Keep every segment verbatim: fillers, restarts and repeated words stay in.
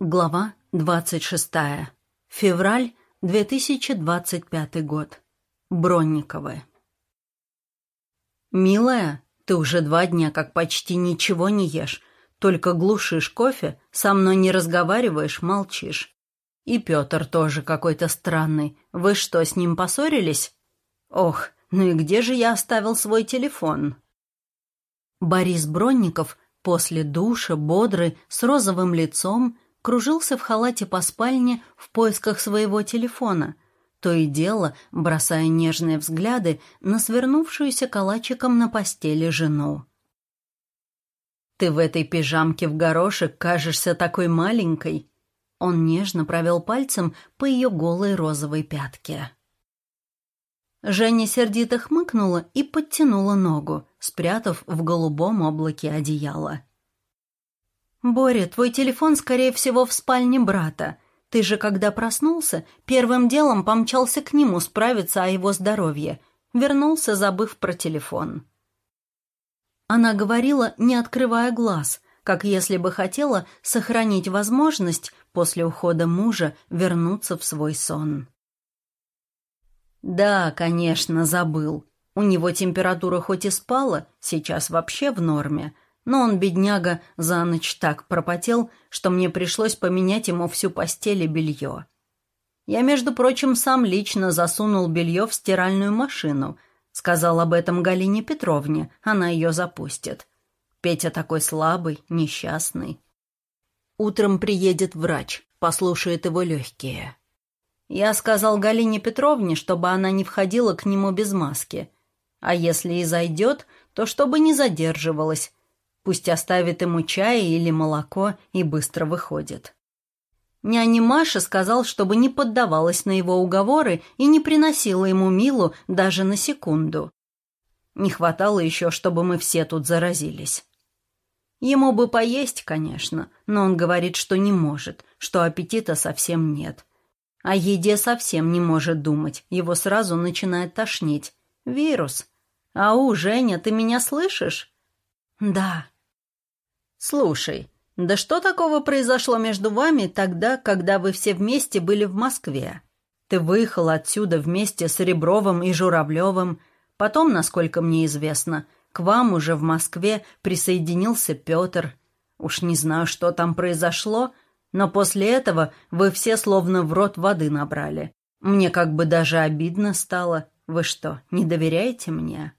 Глава двадцать шестая. Февраль две тысячи двадцать пятый год. Бронниковы. «Милая, ты уже два дня как почти ничего не ешь, только глушишь кофе, со мной не разговариваешь, молчишь. И Петр тоже какой-то странный. Вы что, с ним поссорились? Ох, ну и где же я оставил свой телефон?» Борис Бронников после душа, бодрый, с розовым лицом, кружился в халате по спальне в поисках своего телефона, то и дело бросая нежные взгляды на свернувшуюся калачиком на постели жену. «Ты в этой пижамке в горошек кажешься такой маленькой!» Он нежно провел пальцем по ее голой розовой пятке. Женя сердито хмыкнула и подтянула ногу, спрятав в голубом облаке одеяло. «Боря, твой телефон, скорее всего, в спальне брата. Ты же, когда проснулся, первым делом помчался к нему справиться о его здоровье. Вернулся, забыв про телефон». Она говорила, не открывая глаз, как если бы хотела сохранить возможность после ухода мужа вернуться в свой сон. «Да, конечно, забыл. У него температура хоть и спала, сейчас вообще в норме, но он, бедняга, за ночь так пропотел, что мне пришлось поменять ему всю постель и белье. Я, между прочим, сам лично засунул белье в стиральную машину. Сказал об этом Галине Петровне, она ее запустит. Петя такой слабый, несчастный. Утром приедет врач, послушает его легкие. Я сказал Галине Петровне, чтобы она не входила к нему без маски. А если и зайдет, то чтобы не задерживалась. Пусть оставит ему чай или молоко и быстро выходит. Няня Маша сказал, чтобы не поддавалась на его уговоры и не приносила ему Милу даже на секунду. Не хватало еще, чтобы мы все тут заразились. Ему бы поесть, конечно, но он говорит, что не может, что аппетита совсем нет. О еде совсем не может думать, его сразу начинает тошнить. Вирус. Ау, Женя, ты меня слышишь? Да. Слушай, да что такого произошло между вами тогда, когда вы все вместе были в Москве? Ты выехал отсюда вместе с Ребровым и Журавлевым. Потом, насколько мне известно, к вам уже в Москве присоединился Петр. Уж не знаю, что там произошло, но после этого вы все словно в рот воды набрали. Мне как бы даже обидно стало. Вы что, не доверяете мне?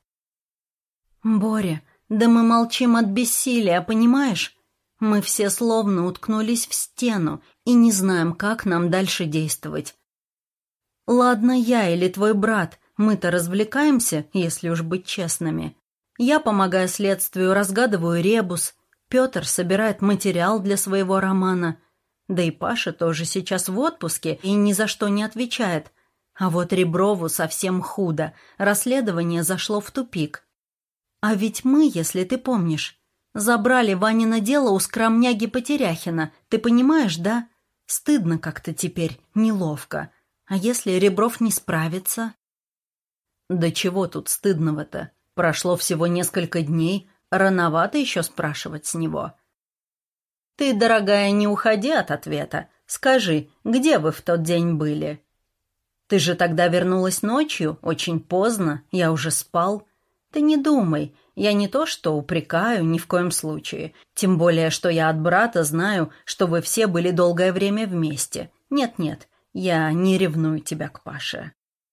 Боря, да мы молчим от бессилия, понимаешь? Мы все словно уткнулись в стену и не знаем, как нам дальше действовать. Ладно, я или твой брат, мы-то развлекаемся, если уж быть честными. Я помогаю следствию, разгадываю ребус. Петр собирает материал для своего романа. Да и Паша тоже сейчас в отпуске и ни за что не отвечает. А вот Реброву совсем худо, расследование зашло в тупик. А ведь мы, если ты помнишь, забрали Ванино дело у скромняги Потеряхина, ты понимаешь, да? Стыдно как-то теперь, неловко. А если Ребров не справится? Да чего тут стыдного-то? Прошло всего несколько дней, рановато еще спрашивать с него. Ты, дорогая, не уходи от ответа. Скажи, где вы в тот день были? Ты же тогда вернулась ночью, очень поздно, я уже спал. Ты не думай, я не то что упрекаю, ни в коем случае. Тем более, что я от брата знаю, что вы все были долгое время вместе. Нет-нет, я не ревную тебя к Паше.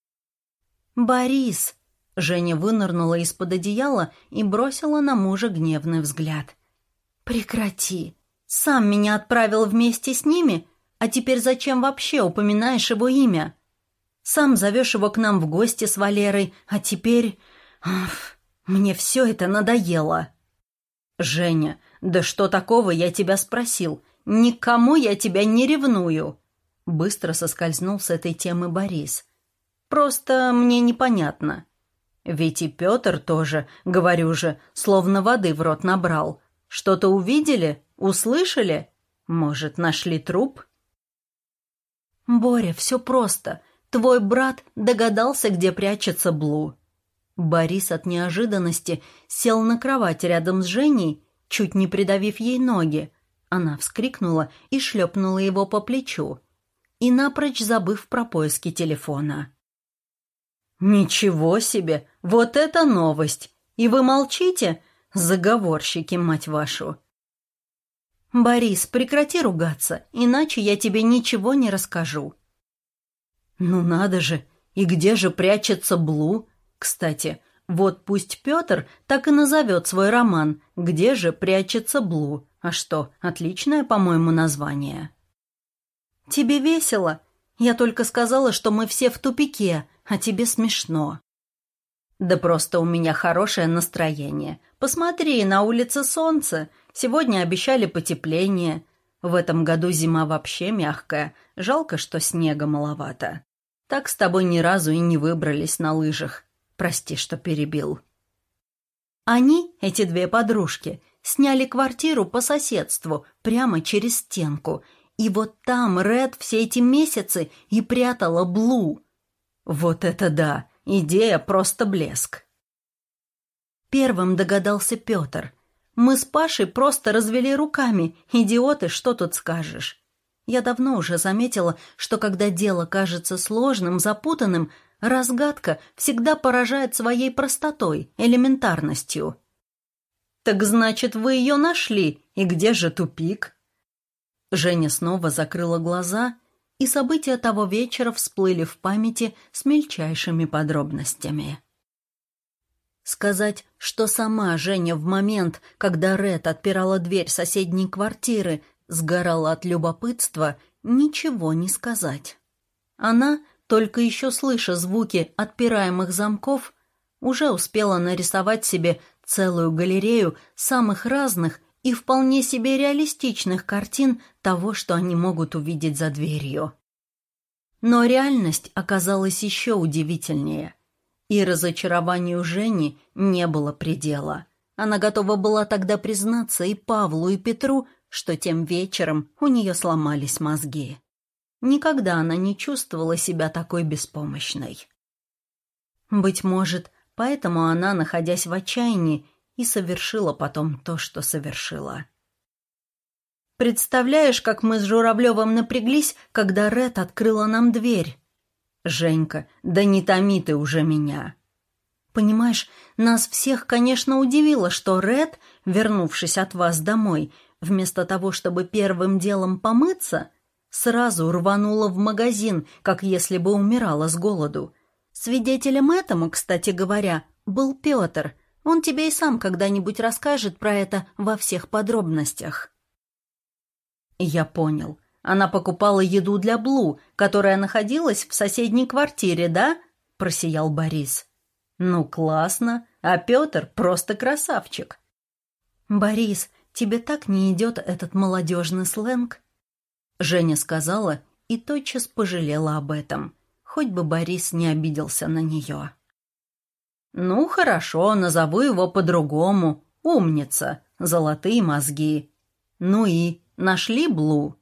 «Борис!» — Женя вынырнула из-под одеяла и бросила на мужа гневный взгляд. «Прекрати! Сам меня отправил вместе с ними, а теперь зачем вообще упоминаешь его имя? Сам зовешь его к нам в гости с Валерой, а теперь... Уф, мне все это надоело!» «Женя, да что такого я тебя спросил? Никому я тебя не ревную!» Быстро соскользнул с этой темы Борис. «Просто мне непонятно. Ведь и Петр тоже, говорю же, словно воды в рот набрал. Что-то увидели? Услышали? Может, нашли труп?» «Боря, все просто. Твой брат догадался, где прячется Блу». Борис от неожиданности сел на кровать рядом с Женей, чуть не придавив ей ноги. Она вскрикнула и шлепнула его по плечу, и напрочь забыв про поиски телефона. «Ничего себе! Вот это новость! И вы молчите? Заговорщики, мать вашу!» «Борис, прекрати ругаться, иначе я тебе ничего не расскажу». «Ну надо же! И где же прячется Блу? Кстати, вот пусть Петр так и назовет свой роман «Где же прячется Блу». А что, отличное, по-моему, название». «Тебе весело? Я только сказала, что мы все в тупике, а тебе смешно». «Да просто у меня хорошее настроение. Посмотри, на улице солнце. Сегодня обещали потепление. В этом году зима вообще мягкая. Жалко, что снега маловато. Так с тобой ни разу и не выбрались на лыжах. Прости, что перебил». Они, эти две подружки, сняли квартиру по соседству, прямо через стенку. И вот там Ред все эти месяцы и прятала Блу. Вот это да! Идея просто блеск. Первым догадался Петр. Мы с Пашей просто развели руками. Идиоты, что тут скажешь? Я давно уже заметила, что когда дело кажется сложным, запутанным, разгадка всегда поражает своей простотой, элементарностью. «Так значит, вы ее нашли? И где же тупик?» Женя снова закрыла глаза, и события того вечера всплыли в памяти с мельчайшими подробностями. Сказать, что сама Женя в момент, когда Ред отпирала дверь соседней квартиры, сгорала от любопытства, ничего не сказать. Она, только еще слыша звуки отпираемых замков, уже успела нарисовать себе целую галерею самых разных и вполне себе реалистичных картин того, что они могут увидеть за дверью. Но реальность оказалась еще удивительнее. И разочарованию Жени не было предела. Она готова была тогда признаться и Павлу, и Петру, что тем вечером у нее сломались мозги. Никогда она не чувствовала себя такой беспомощной. Быть может, поэтому она, находясь в отчаянии, и совершила потом то, что совершила. «Представляешь, как мы с Журавлевым напряглись, когда Ред открыла нам дверь?» «Женька, да не томи ты уже меня!» «Понимаешь, нас всех, конечно, удивило, что Ред, вернувшись от вас домой, вместо того, чтобы первым делом помыться, сразу рванула в магазин, как если бы умирала с голоду. Свидетелем этому, кстати говоря, был Петр. Он тебе и сам когда-нибудь расскажет про это во всех подробностях». «Я понял. Она покупала еду для Блу, которая находилась в соседней квартире, да?» – просиял Борис. «Ну, классно. А Петр просто красавчик». «Борис, тебе так не идет этот молодежный сленг?» Женя сказала и тотчас пожалела об этом, хоть бы Борис не обиделся на нее. «Ну, хорошо, назову его по-другому. Умница, золотые мозги. Ну и нашли Блу?»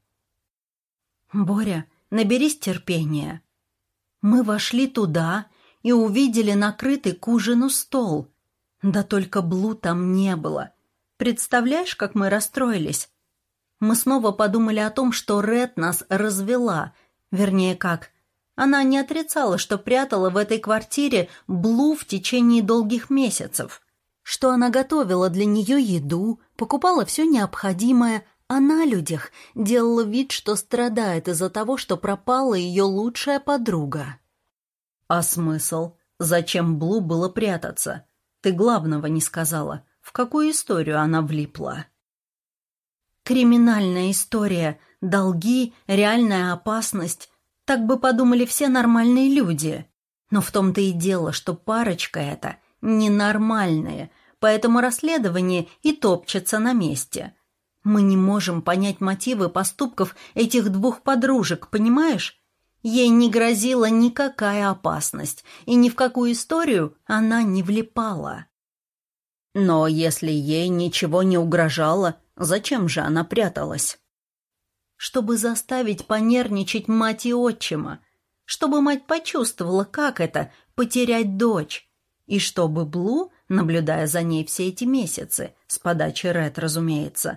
«Боря, наберись терпения. Мы вошли туда и увидели накрытый к ужину стол. Да только Блу там не было. Представляешь, как мы расстроились? Мы снова подумали о том, что Ред нас развела. Вернее, как? Она не отрицала, что прятала в этой квартире Блу в течение долгих месяцев. Что она готовила для нее еду, покупала все необходимое, а на людях делала вид, что страдает из-за того, что пропала ее лучшая подруга. «А смысл? Зачем Блу было прятаться? Ты главного не сказала. В какую историю она влипла?» «Криминальная история, долги, реальная опасность. Так бы подумали все нормальные люди. Но в том-то и дело, что парочка эта ненормальная, поэтому расследование и топчется на месте. Мы не можем понять мотивы поступков этих двух подружек, понимаешь? Ей не грозила никакая опасность, и ни в какую историю она не влипала». «Но если ей ничего не угрожало, зачем же она пряталась?» «Чтобы заставить понервничать мать и отчима, чтобы мать почувствовала, как это — потерять дочь, и чтобы Блу, наблюдая за ней все эти месяцы, с подачи Ред, разумеется,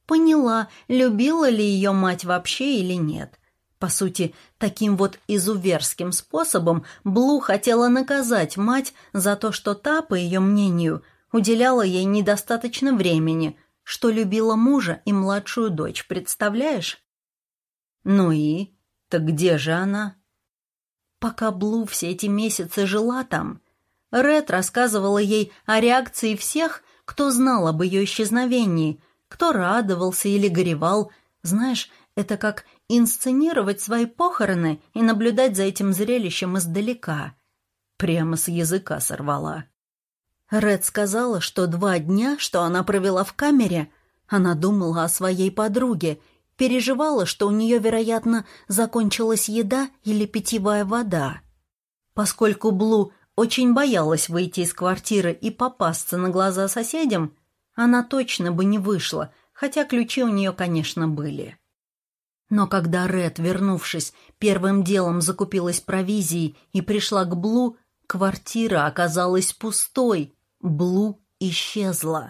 поняла, любила ли ее мать вообще или нет. По сути, таким вот изуверским способом Блу хотела наказать мать за то, что та, по ее мнению, уделяла ей недостаточно времени, что любила мужа и младшую дочь, представляешь? Ну и? Так где же она? Пока Блу все эти месяцы жила там, Ред рассказывала ей о реакции всех, кто знал об ее исчезновении, кто радовался или горевал. Знаешь, это как инсценировать свои похороны и наблюдать за этим зрелищем издалека. Прямо с языка сорвала. Ред сказала, что два дня, что она провела в камере, она думала о своей подруге, переживала, что у нее, вероятно, закончилась еда или питьевая вода. Поскольку Блу очень боялась выйти из квартиры и попасться на глаза соседям, она точно бы не вышла, хотя ключи у нее, конечно, были. Но когда Ред, вернувшись, первым делом закупилась провизией и пришла к Блу, квартира оказалась пустой, Блу исчезла.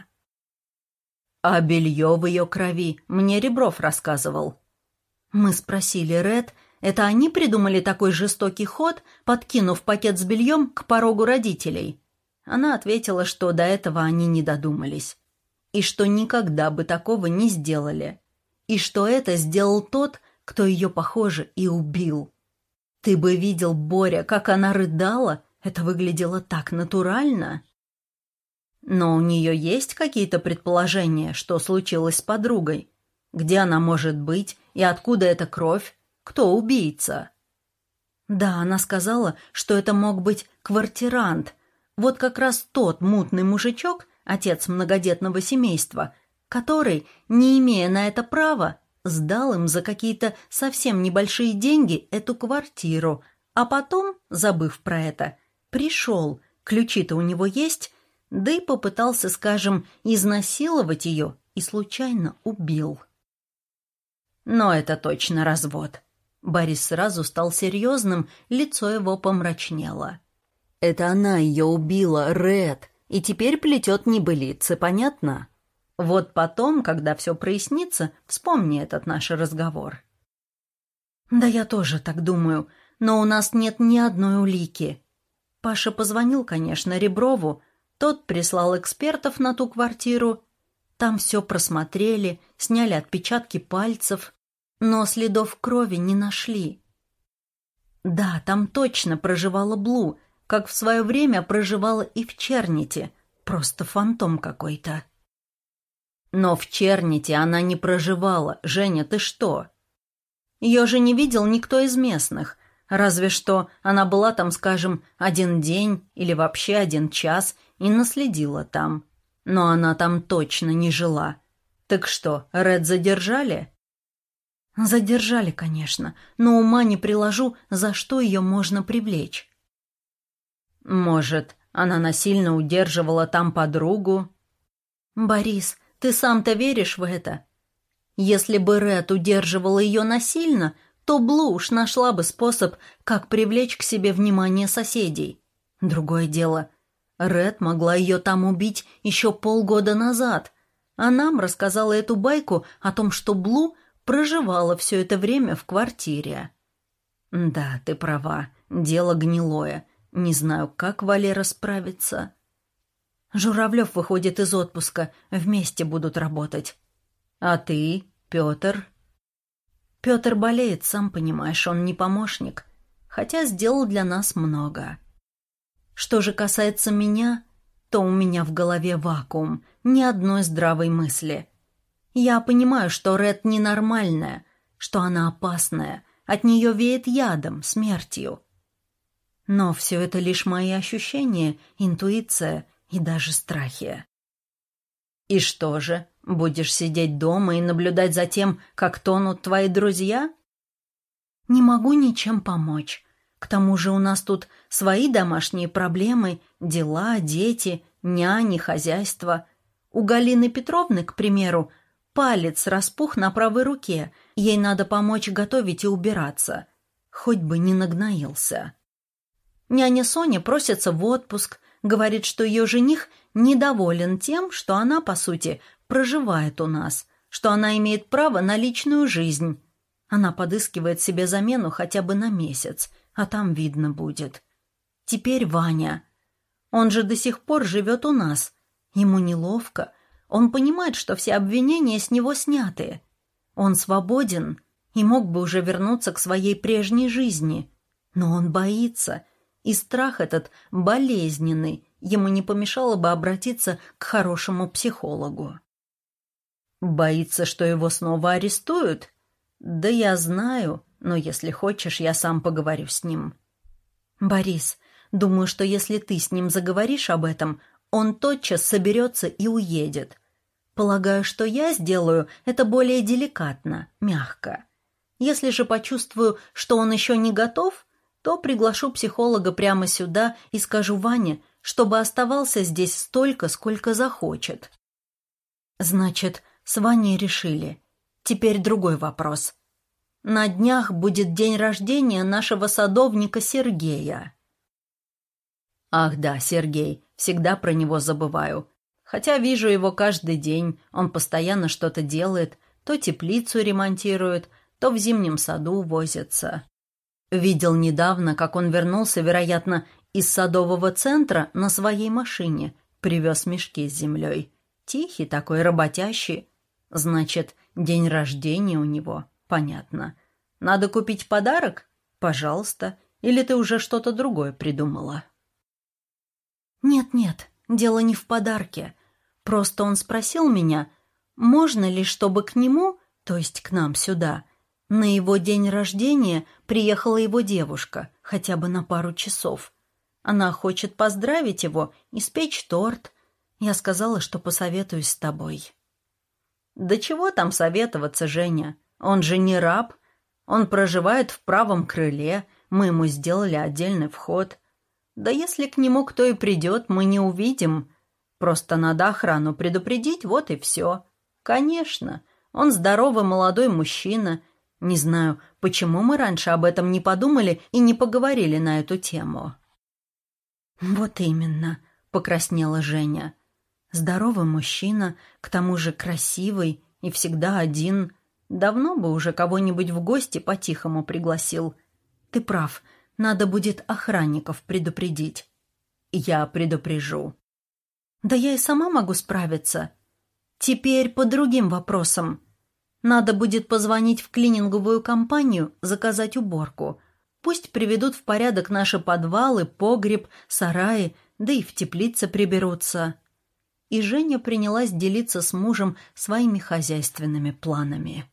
А белье в ее крови мне Ребров рассказывал. Мы спросили Ред, это они придумали такой жестокий ход, подкинув пакет с бельем к порогу родителей? Она ответила, что до этого они не додумались. И что никогда бы такого не сделали. И что это сделал тот, кто ее, похоже, и убил. Ты бы видел, Боря, как она рыдала, это выглядело так натурально. Но у нее есть какие-то предположения, что случилось с подругой? Где она может быть и откуда эта кровь? Кто убийца? Да, она сказала, что это мог быть квартирант. Вот как раз тот мутный мужичок, отец многодетного семейства, который, не имея на это права, сдал им за какие-то совсем небольшие деньги эту квартиру, а потом, забыв про это, пришел, ключи-то у него есть, да и попытался, скажем, изнасиловать ее и случайно убил. Но это точно развод. Борис сразу стал серьезным, лицо его помрачнело. Это она ее убила, Ред, и теперь плетет небылицы, понятно? Вот потом, когда все прояснится, вспомни этот наш разговор. Да я тоже так думаю, но у нас нет ни одной улики. Паша позвонил, конечно, Реброву, тот прислал экспертов на ту квартиру. Там все просмотрели, сняли отпечатки пальцев, но следов крови не нашли. Да, там точно проживала Блу, как в свое время проживала и в Черните, просто фантом какой-то. Но в Черните она не проживала. Женя, ты что? Ее же не видел никто из местных, разве что она была там, скажем, один день или вообще один час и наследила там. Но она там точно не жила. Так что, Ред задержали? Задержали, конечно, но ума не приложу, за что ее можно привлечь. Может, она насильно удерживала там подругу? Борис, ты сам-то веришь в это? Если бы Ред удерживала ее насильно, то Блу уж нашла бы способ, как привлечь к себе внимание соседей. Другое дело, Ред могла ее там убить еще полгода назад, а нам рассказала эту байку о том, что Блу проживала все это время в квартире. Да, ты права, дело гнилое. Не знаю, как Валера справится. Журавлев выходит из отпуска, вместе будут работать. А ты, Петр? Петр болеет, сам понимаешь, он не помощник, хотя сделал для нас много. Что же касается меня, то у меня в голове вакуум, ни одной здравой мысли. Я понимаю, что Ред ненормальная, что она опасная, от нее веет ядом, смертью. Но все это лишь мои ощущения, интуиция и даже страхи. И что же, будешь сидеть дома и наблюдать за тем, как тонут твои друзья? Не могу ничем помочь. К тому же у нас тут свои домашние проблемы, дела, дети, няни, хозяйство. У Галины Петровны, к примеру, палец распух на правой руке, ей надо помочь готовить и убираться. Хоть бы не нагноился. Няня Соня просится в отпуск, говорит, что ее жених недоволен тем, что она, по сути, проживает у нас, что она имеет право на личную жизнь. Она подыскивает себе замену хотя бы на месяц, а там видно будет. Теперь Ваня. Он же до сих пор живет у нас. Ему неловко. Он понимает, что все обвинения с него сняты. Он свободен и мог бы уже вернуться к своей прежней жизни. Но он боится, и страх этот болезненный. Ему не помешало бы обратиться к хорошему психологу. Боится, что его снова арестуют? Да я знаю, но если хочешь, я сам поговорю с ним. Борис, думаю, что если ты с ним заговоришь об этом, он тотчас соберется и уедет. Полагаю, что я сделаю это более деликатно, мягко. Если же почувствую, что он еще не готов, то приглашу психолога прямо сюда и скажу Ване, чтобы оставался здесь столько, сколько захочет. Значит, с Ваней решили. Теперь другой вопрос. На днях будет день рождения нашего садовника Сергея. Ах да, Сергей, всегда про него забываю. Хотя вижу его каждый день, он постоянно что-то делает, то теплицу ремонтирует, то в зимнем саду возится. Видел недавно, как он вернулся, вероятно, из садового центра на своей машине, привез мешки с землей. Тихий такой, работящий. Значит, день рождения у него, понятно. Надо купить подарок? Пожалуйста. Или ты уже что-то другое придумала? Нет-нет, дело не в подарке. Просто он спросил меня, можно ли, чтобы к нему, то есть к нам сюда, на его день рождения приехала его девушка, хотя бы на пару часов. Она хочет поздравить его, испечь торт. Я сказала, что посоветуюсь с тобой. Да чего там советоваться, Женя? Он же не раб. Он проживает в правом крыле, мы ему сделали отдельный вход. Да если к нему кто и придет, мы не увидим. Просто надо охрану предупредить, вот и все. Конечно, он здоровый молодой мужчина. Не знаю, почему мы раньше об этом не подумали и не поговорили на эту тему. Вот именно, покраснела Женя. Здоровый мужчина, к тому же красивый и всегда один. Давно бы уже кого-нибудь в гости по-тихому пригласил. Ты прав, надо будет охранников предупредить. Я предупрежу. Да я и сама могу справиться. Теперь по другим вопросам. Надо будет позвонить в клининговую компанию, заказать уборку. Пусть приведут в порядок наши подвалы, погреб, сараи, да и в теплице приберутся. И Женя принялась делиться с мужем своими хозяйственными планами.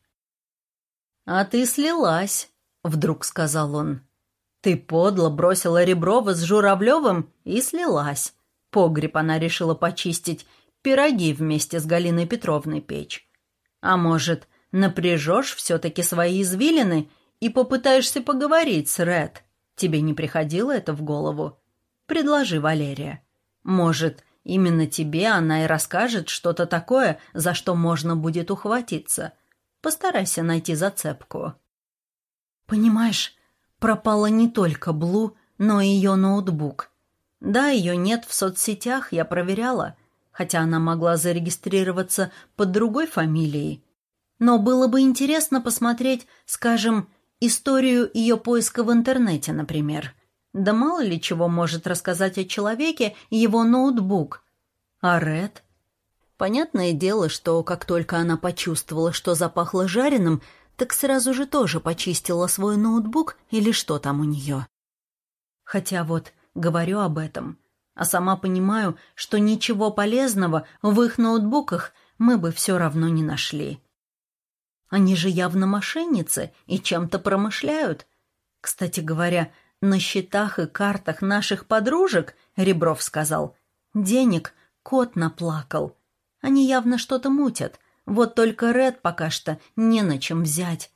«А ты слилась», — вдруг сказал он. «Ты подло бросила Реброва с Журавлевым и слилась. Погреб она решила почистить, пироги вместе с Галиной Петровной печь. А может, напряжешь все-таки свои извилины и попытаешься поговорить с Ред? Тебе не приходило это в голову? Предложи, Валерия. Может, именно тебе она и расскажет что-то такое, за что можно будет ухватиться. Постарайся найти зацепку». «Понимаешь, пропала не только Блу, но и ее ноутбук. Да, ее нет в соцсетях, я проверяла, хотя она могла зарегистрироваться под другой фамилией. Но было бы интересно посмотреть, скажем, историю ее поиска в интернете, например. Да мало ли чего может рассказать о человеке его ноутбук. А Ред? Понятное дело, что как только она почувствовала, что запахло жареным, так сразу же тоже почистила свой ноутбук или что там у нее. Хотя вот говорю об этом, а сама понимаю, что ничего полезного в их ноутбуках мы бы все равно не нашли. Они же явно мошенницы и чем-то промышляют. Кстати говоря, на счетах и картах наших подружек, Ребров сказал, денег кот наплакал. Они явно что-то мутят. Вот только Ред пока что не на чем взять.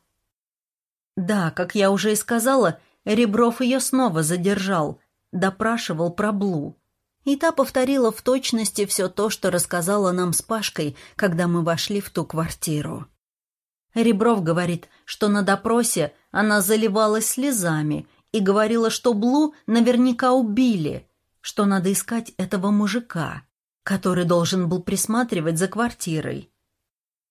Да, как я уже и сказала, Ребров ее снова задержал, допрашивал про Блу. И та повторила в точности все то, что рассказала нам с Пашкой, когда мы вошли в ту квартиру. Ребров говорит, что на допросе она заливалась слезами и говорила, что Блу наверняка убили, что надо искать этого мужика, который должен был присматривать за квартирой.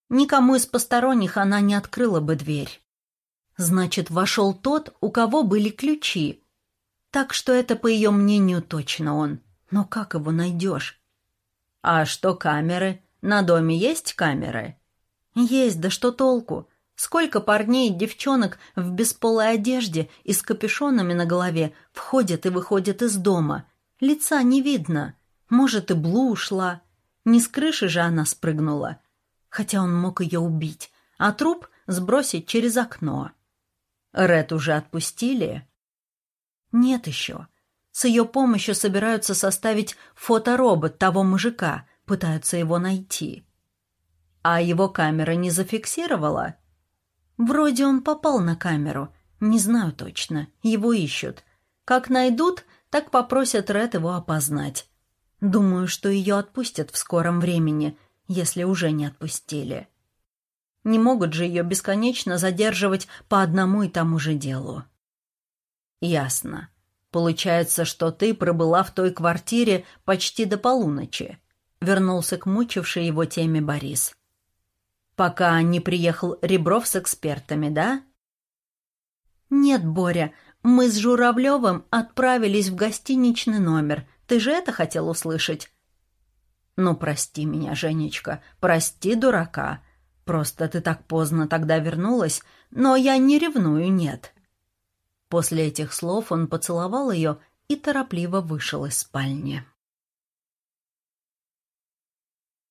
Никому из посторонних она не открыла бы дверь. Значит, вошел тот, у кого были ключи. Так что это, по ее мнению, точно он. Но как его найдешь? А что камеры? На доме есть камеры? Есть, да что толку? Сколько парней и девчонок в бесполой одежде и с капюшонами на голове входят и выходят из дома. Лица не видно. Может, и Блу ушла. Не с крыши же она спрыгнула. Хотя он мог ее убить, а труп сбросить через окно. Ред уже отпустили? Нет еще. С ее помощью собираются составить фоторобот того мужика, пытаются его найти. А его камера не зафиксировала? Вроде он попал на камеру. Не знаю точно. Его ищут. Как найдут, так попросят Ред его опознать. Думаю, что ее отпустят в скором времени, если уже не отпустили. Не могут же ее бесконечно задерживать по одному и тому же делу. Ясно. Получается, что ты пробыла в той квартире почти до полуночи. Вернулся к мучившей его теме Борис. Пока не приехал Ребров с экспертами, да? Нет, Боря, мы с Журавлевым отправились в гостиничный номер. Ты же это хотел услышать? Ну, прости меня, Женечка, прости дурака. Просто ты так поздно тогда вернулась, но я не ревную, нет. После этих слов он поцеловал ее и торопливо вышел из спальни.